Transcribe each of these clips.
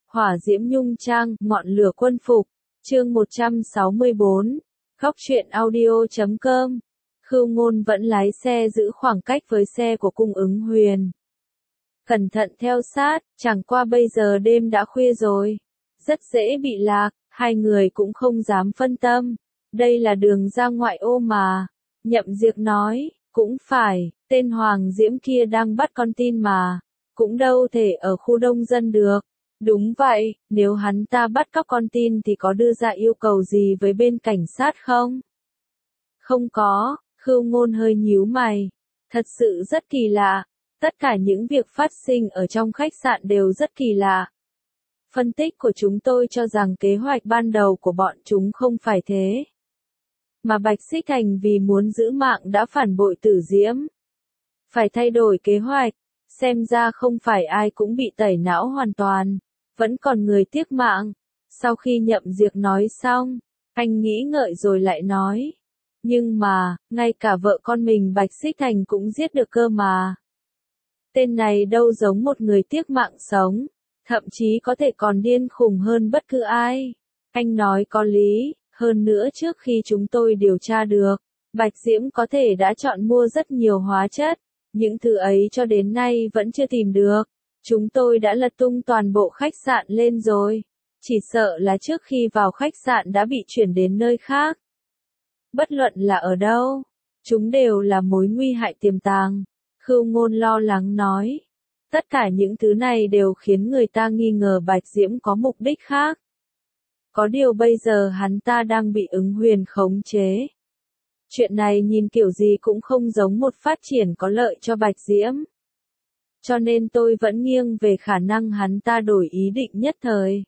Hỏa diễm nhung trang, ngọn lửa quân phục. Chương 164. Góc truyện audio.com. Khưu Ngôn vẫn lái xe giữ khoảng cách với xe của Cung Ứng Huyền. Cẩn thận theo sát, chẳng qua bây giờ đêm đã khuya rồi. Rất dễ bị lạc, hai người cũng không dám phân tâm. Đây là đường ra ngoại ô mà. Nhậm Diệc nói, cũng phải, tên Hoàng Diễm kia đang bắt con tin mà. Cũng đâu thể ở khu đông dân được. Đúng vậy, nếu hắn ta bắt cóc con tin thì có đưa ra yêu cầu gì với bên cảnh sát không? Không có, Khưu Ngôn hơi nhíu mày. Thật sự rất kỳ lạ. Tất cả những việc phát sinh ở trong khách sạn đều rất kỳ lạ. Phân tích của chúng tôi cho rằng kế hoạch ban đầu của bọn chúng không phải thế. Mà Bạch Xích Thành vì muốn giữ mạng đã phản bội Tử Diễm. Phải thay đổi kế hoạch, xem ra không phải ai cũng bị tẩy não hoàn toàn. Vẫn còn người tiếc mạng. Sau khi Nhậm Diệc nói xong, anh nghĩ ngợi rồi lại nói. Nhưng mà, ngay cả vợ con mình Bạch Xích Thành cũng giết được cơ mà. Tên này đâu giống một người tiếc mạng sống, thậm chí có thể còn điên khùng hơn bất cứ ai. Anh nói có lý, hơn nữa trước khi chúng tôi điều tra được, Bạch Diễm có thể đã chọn mua rất nhiều hóa chất, những thứ ấy cho đến nay vẫn chưa tìm được. Chúng tôi đã lật tung toàn bộ khách sạn lên rồi, chỉ sợ là trước khi vào khách sạn đã bị chuyển đến nơi khác. Bất luận là ở đâu, chúng đều là mối nguy hại tiềm tàng. Khưu Ngôn lo lắng nói. Tất cả những thứ này đều khiến người ta nghi ngờ Bạch Diễm có mục đích khác. Có điều bây giờ hắn ta đang bị Ứng Huyền khống chế. Chuyện này nhìn kiểu gì cũng không giống một phát triển có lợi cho Bạch Diễm. Cho nên tôi vẫn nghiêng về khả năng hắn ta đổi ý định nhất thời.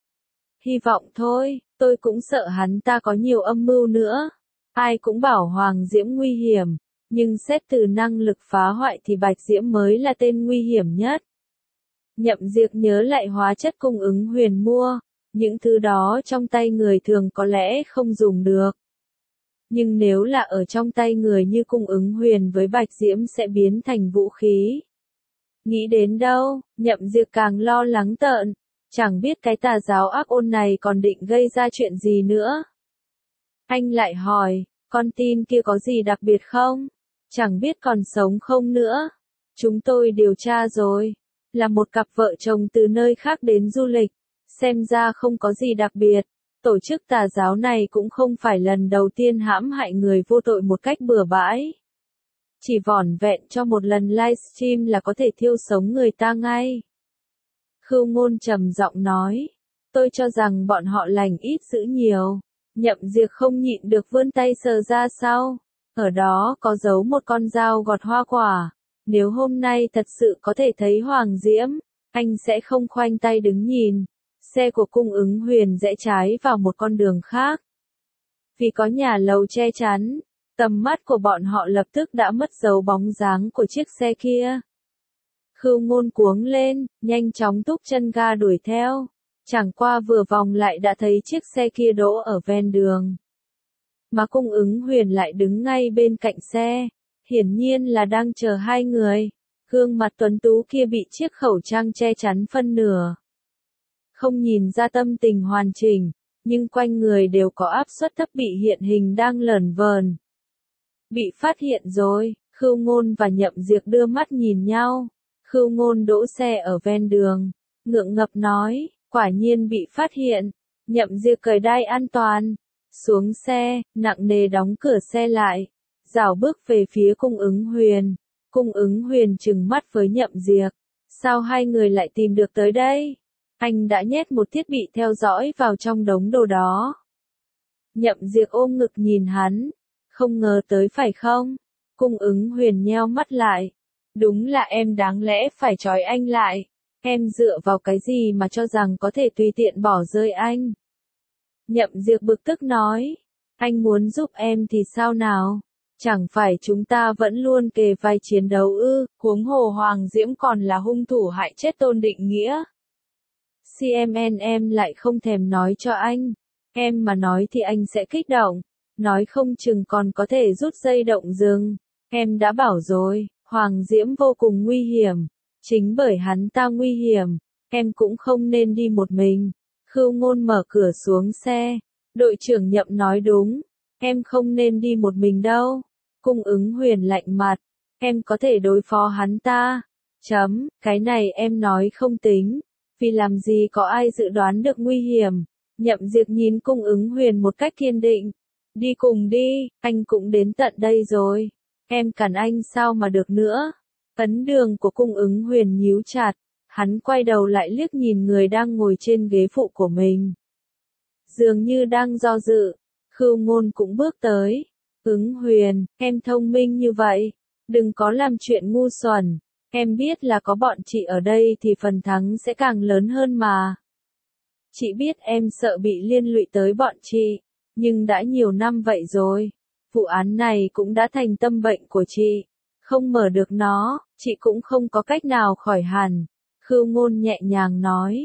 Hy vọng thôi, tôi cũng sợ hắn ta có nhiều âm mưu nữa. Ai cũng bảo Hoàng Diễm nguy hiểm, nhưng xét từ năng lực phá hoại thì Bạch Diễm mới là tên nguy hiểm nhất. Nhậm Diệc nhớ lại hóa chất Cung Ứng Huyền mua, những thứ đó trong tay người thường có lẽ không dùng được. Nhưng nếu là ở trong tay người như Cung Ứng Huyền với Bạch Diễm sẽ biến thành vũ khí. Nghĩ đến đâu, Nhậm Diệc càng lo lắng tợn, chẳng biết cái tà giáo ác ôn này còn định gây ra chuyện gì nữa. Anh lại hỏi, con tin kia có gì đặc biệt không? Chẳng biết còn sống không nữa. Chúng tôi điều tra rồi, là một cặp vợ chồng từ nơi khác đến du lịch, xem ra không có gì đặc biệt. Tổ chức tà giáo này cũng không phải lần đầu tiên hãm hại người vô tội một cách bừa bãi. Chỉ vỏn vẹn cho một lần livestream là có thể thiêu sống người ta ngay. Khưu Ngôn trầm giọng nói, tôi cho rằng bọn họ lành ít dữ nhiều. Nhậm Diệc không nhịn được vươn tay sờ ra sau. Ở đó có giấu một con dao gọt hoa quả. Nếu hôm nay thật sự có thể thấy Hoàng Diễm, anh sẽ không khoanh tay đứng nhìn. Xe của Cung Ứng Huyền rẽ trái vào một con đường khác. Vì có nhà lầu che chắn, tầm mắt của bọn họ lập tức đã mất dấu bóng dáng của chiếc xe kia. Khưu Ngôn cuống lên, nhanh chóng túc chân ga đuổi theo. Chẳng qua vừa vòng lại đã thấy chiếc xe kia đỗ ở ven đường. Mà Cung Ứng Huyền lại đứng ngay bên cạnh xe, hiển nhiên là đang chờ hai người. Gương mặt tuấn tú kia bị chiếc khẩu trang che chắn phân nửa. Không nhìn ra tâm tình hoàn chỉnh, nhưng quanh người đều có áp suất thấp bị hiện hình đang lởn vởn. Bị phát hiện rồi, Khưu Ngôn và Nhậm Diệc đưa mắt nhìn nhau. Khưu Ngôn đỗ xe ở ven đường, ngượng ngập nói, quả nhiên bị phát hiện. Nhậm Diệc cởi đai an toàn, xuống xe, nặng nề đóng cửa xe lại, rảo bước về phía Cung Ứng Huyền. Cung Ứng Huyền trừng mắt với Nhậm Diệc, sao hai người lại tìm được tới đây? Anh đã nhét một thiết bị theo dõi vào trong đống đồ đó. Nhậm Diệc ôm ngực nhìn hắn, không ngờ tới phải không? Cung Ứng Huyền nheo mắt lại, đúng là em đáng lẽ phải trói anh lại. Em dựa vào cái gì mà cho rằng có thể tùy tiện bỏ rơi anh? Nhậm Diệc bực tức nói, anh muốn giúp em thì sao nào? Chẳng phải chúng ta vẫn luôn kề vai chiến đấu ư? Huống hồ Hoàng Diễm còn là hung thủ hại chết Tôn Định Nghĩa. em lại không thèm nói cho anh. Em mà nói thì anh sẽ kích động. Nói không chừng còn có thể rút dây động rừng. Em đã bảo rồi, Hoàng Diễm vô cùng nguy hiểm. Chính bởi hắn ta nguy hiểm, em cũng không nên đi một mình. Khưu Ngôn mở cửa xuống xe. Đội trưởng Nhậm nói đúng, em không nên đi một mình đâu. Cung Ứng Huyền lạnh mặt, em có thể đối phó hắn ta. Cái này em nói không tính, vì làm gì có ai dự đoán được nguy hiểm. Nhậm Diệp nhìn Cung Ứng Huyền một cách kiên định. Đi cùng đi, anh cũng đến tận đây rồi. Em cản anh sao mà được nữa. Ấn đường của Cung Ứng Huyền nhíu chặt, hắn quay đầu lại liếc nhìn người đang ngồi trên ghế phụ của mình. Dường như đang do dự, Khưu Ngôn cũng bước tới. Ứng Huyền, em thông minh như vậy, đừng có làm chuyện ngu xuẩn. Em biết là có bọn chị ở đây thì phần thắng sẽ càng lớn hơn mà. Chị biết em sợ bị liên lụy tới bọn chị, nhưng đã nhiều năm vậy rồi. Vụ án này cũng đã thành tâm bệnh của chị. Không mở được nó, chị cũng không có cách nào khỏi hẳn. Khưu Ngôn nhẹ nhàng nói.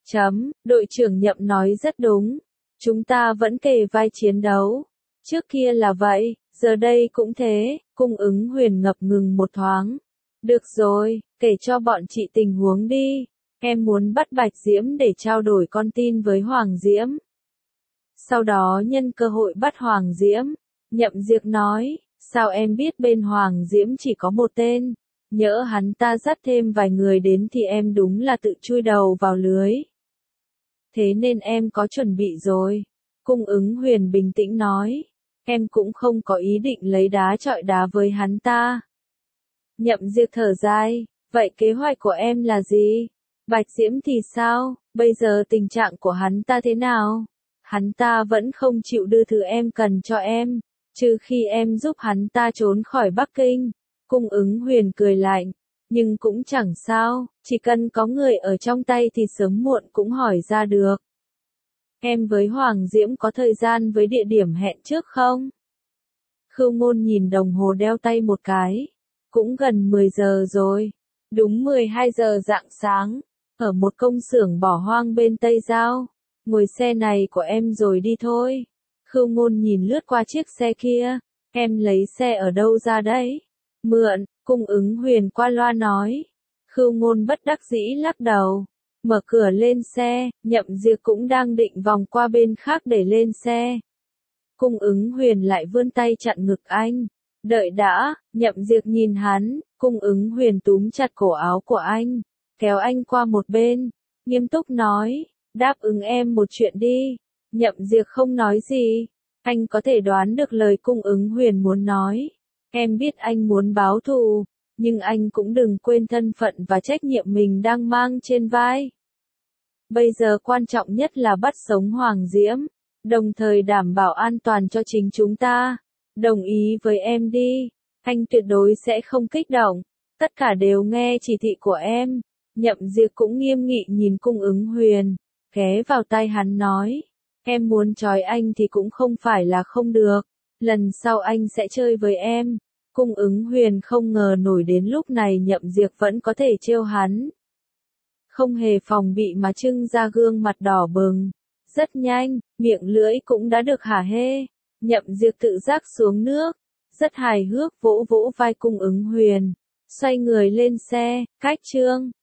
Đội trưởng Nhậm nói rất đúng. Chúng ta vẫn kề vai chiến đấu. Trước kia là vậy, giờ đây cũng thế. Cung Ứng Huyền ngập ngừng một thoáng. Được rồi, kể cho bọn chị tình huống đi. Em muốn bắt Bạch Diễm để trao đổi con tin với Hoàng Diễm. Sau đó nhân cơ hội bắt Hoàng Diễm. Nhậm Diệp nói, sao em biết bên Hoàng Diễm chỉ có một tên? Nhỡ hắn ta dắt thêm vài người đến thì em đúng là tự chui đầu vào lưới. Thế nên em có chuẩn bị rồi. Cung Ứng Huyền bình tĩnh nói. Em cũng không có ý định lấy đá chọi đá với hắn ta. Nhậm Diệp thở dài. Vậy kế hoạch của em là gì? Bạch Diễm thì sao? Bây giờ tình trạng của hắn ta thế nào? Hắn ta vẫn không chịu đưa thứ em cần cho em, trừ khi em giúp hắn ta trốn khỏi Bắc Kinh. Cung Ứng Huyền cười lạnh. Nhưng cũng chẳng sao, chỉ cần có người ở trong tay thì sớm muộn cũng hỏi ra được. Em với Hoàng Diễm có thời gian với địa điểm hẹn trước không? Khưu Ngôn nhìn đồng hồ đeo tay một cái. Cũng gần 10 giờ rồi. Đúng 12 giờ rạng sáng. Ở một công xưởng bỏ hoang bên Tây Giao. Ngồi xe này của em rồi đi thôi. Khưu Ngôn nhìn lướt qua chiếc xe kia. Em lấy xe ở đâu ra đấy? Mượn, Cung Ứng Huyền qua loa nói. Khưu Ngôn bất đắc dĩ lắc đầu. Mở cửa lên xe, Nhậm Diệp cũng đang định vòng qua bên khác để lên xe. Cung Ứng Huyền lại vươn tay chặn ngực anh. Đợi đã, Nhậm Diệp nhìn hắn, Cung Ứng Huyền túm chặt cổ áo của anh, kéo anh qua một bên, nghiêm túc nói, đáp ứng em một chuyện đi. Nhậm Diệp không nói gì, anh có thể đoán được lời Cung Ứng Huyền muốn nói. Em biết anh muốn báo thù, nhưng anh cũng đừng quên thân phận và trách nhiệm mình đang mang trên vai. Bây giờ quan trọng nhất là bắt sống Hoàng Diễm, đồng thời đảm bảo an toàn cho chính chúng ta. Đồng ý với em đi, anh tuyệt đối sẽ không kích động, tất cả đều nghe chỉ thị của em. Nhậm Diệp cũng nghiêm nghị nhìn Cung Ứng Huyền, ghé vào tai hắn nói, em muốn trói anh thì cũng không phải là không được, lần sau anh sẽ chơi với em. Cung Ứng Huyền không ngờ nổi đến lúc này Nhậm Diệp vẫn có thể trêu hắn. Không hề phòng bị mà trưng ra gương mặt đỏ bừng. Rất nhanh, miệng lưỡi cũng đã được hả hê. Nhậm Diệp tự giác xuống nước, rất hài hước vỗ vỗ vai Cung Ứng Huyền, xoay người lên xe, cách chương.